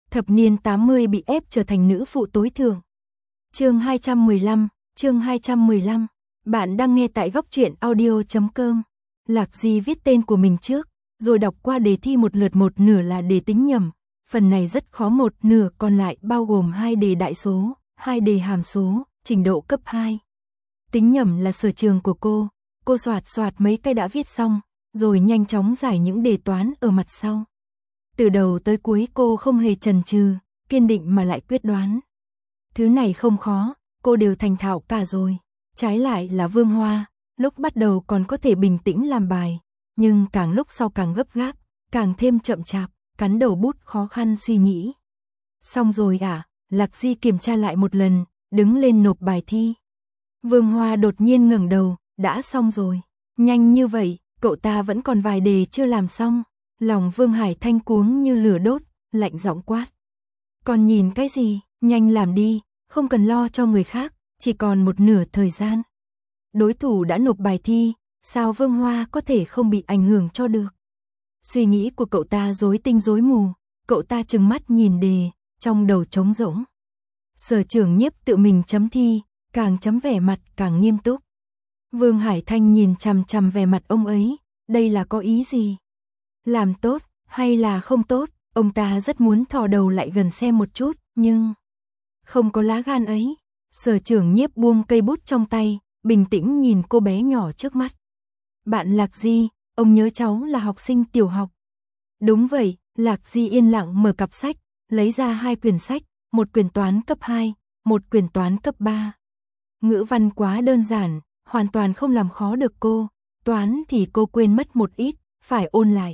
thập niên 80 bị ép trở thành nữ phụ tối thượng. Chương 215, bạn đang nghe tại góc truyện audio.com. Lạc Di viết tên của mình trước, rồi đọc qua đề thi một lượt, một nửa là đề tính nhẩm. Phần này rất khó, một nửa còn lại bao gồm 2 đề đại số, 2 đề hàm số, trình độ cấp 2. Tính nhẩm là sở trường của cô soạt soạt mấy cái đã viết xong, rồi nhanh chóng giải những đề toán ở mặt sau. Từ đầu tới cuối cô không hề chần chừ, kiên định mà lại quyết đoán. Thứ này không khó, cô đều thành thạo cả rồi. Trái lại là Vương Hoa, lúc bắt đầu còn có thể bình tĩnh làm bài, nhưng càng lúc sau càng gấp gáp, càng thêm chậm chạp, cắn đầu bút khó khăn suy nghĩ. Xong rồi à? Lạc Di kiểm tra lại một lần, đứng lên nộp bài thi. Vương Hoa đột nhiên ngẩng đầu, đã xong rồi. Nhanh như vậy, cậu ta vẫn còn vài đề chưa làm xong. Lòng Vương Hải Thanh cuống như lửa đốt, lạnh giọng quát. Còn nhìn cái gì, nhanh làm đi, không cần lo cho người khác, chỉ còn một nửa thời gian. Đối thủ đã nộp bài thi, sao Vương Hoa có thể không bị ảnh hưởng cho được. Suy nghĩ của cậu ta rối tinh rối mù, cậu ta trừng mắt nhìn đề, trong đầu trống rỗng. Sở trưởng Nhiếp tự mình chấm thi, càng chấm vẻ mặt càng nghiêm túc. Vương Hải Thanh nhìn chằm chằm vẻ mặt ông ấy, đây là có ý gì? Làm tốt, hay là không tốt? Ông ta rất muốn thò đầu lại gần xem một chút, nhưng không có lá gan ấy. Sở trưởng Nhiếp buông cây bút trong tay, bình tĩnh nhìn cô bé nhỏ trước mắt. Bạn Lạc Di, ông nhớ cháu là học sinh tiểu học. Đúng vậy, Lạc Di yên lặng mở cặp sách, lấy ra 2 quyển sách, một quyển toán cấp 2, một quyển toán cấp 3. Ngữ văn quá đơn giản, hoàn toàn không làm khó được cô, toán thì cô quên mất một ít, phải ôn lại.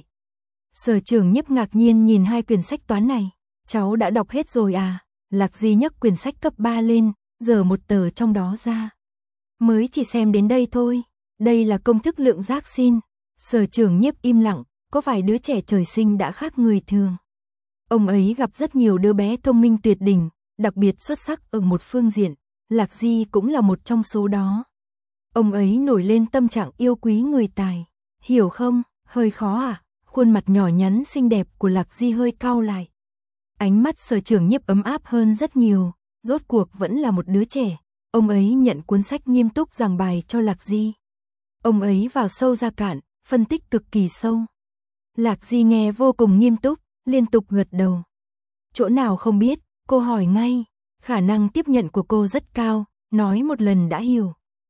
Sở trưởng Nhiếp ngạc nhiên nhìn 2 quyển sách toán này, cháu đã đọc hết rồi à? Lạc Di nhấc quyển sách cấp 3 lên, giở một tờ trong đó ra. Mới chỉ xem đến đây thôi, đây là công thức lượng giác sin. Sở trưởng Nhiếp im lặng, có vài đứa trẻ trời sinh đã khác người thường. Ông ấy gặp rất nhiều đứa bé thông minh tuyệt đỉnh, đặc biệt xuất sắc ở một phương diện, Lạc Di cũng là một trong số đó. Ông ấy nổi lên tâm trạng yêu quý người tài, hiểu không? Hơi khó à? Khuôn mặt nhỏ nhắn xinh đẹp của Lạc Di hơi cau lại. Ánh mắt sở trưởng Nhiếp ấm áp hơn rất nhiều, rốt cuộc vẫn là một đứa trẻ. Ông ấy nhận cuốn sách nghiêm túc giảng bài cho Lạc Di. Ông ấy vào sâu ra cạn, phân tích cực kỳ sâu. Lạc Di nghe vô cùng nghiêm túc, liên tục gật đầu. Chỗ nào không biết, cô hỏi ngay. Khả năng tiếp nhận của cô rất cao, nói một lần đã hiểu.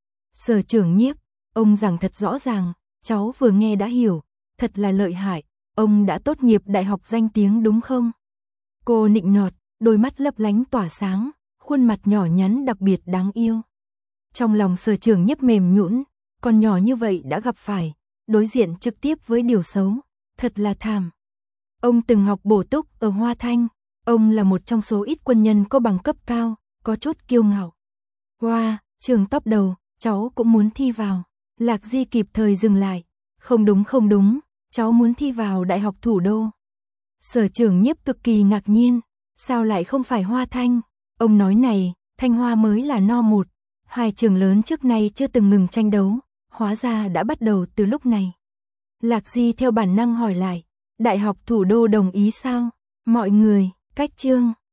Sở trưởng Nhiếp, ông giảng thật rõ ràng, cháu vừa nghe đã hiểu, thật là lợi hại. Ông đã tốt nghiệp đại học danh tiếng đúng không? Cô nịnh nọt, đôi mắt lấp lánh tỏa sáng, khuôn mặt nhỏ nhắn đặc biệt đáng yêu. Trong lòng sở trưởng Nhiếp mềm nhũn, con nhỏ như vậy đã gặp phải, đối diện trực tiếp với điều xấu, thật là thảm. Ông từng học bổ túc ở Hoa Thanh, ông là một trong số ít quân nhân có bằng cấp cao, có chút kiêu ngạo. Wow, trường top đầu, cháu cũng muốn thi vào. Lạc Di kịp thời dừng lại. Không đúng, cháu muốn thi vào Đại học Thủ đô. Sở trưởng Nhiếp cực kỳ ngạc nhiên, sao lại không phải Hoa Thanh? Ông nói này, Thanh Hoa mới là no 1, 2 trường lớn trước nay chưa từng ngừng tranh đấu, hóa ra đã bắt đầu từ lúc này. Lạc Di theo bản năng hỏi lại, Đại học Thủ đô đồng ý sao? Mọi người, cách chương.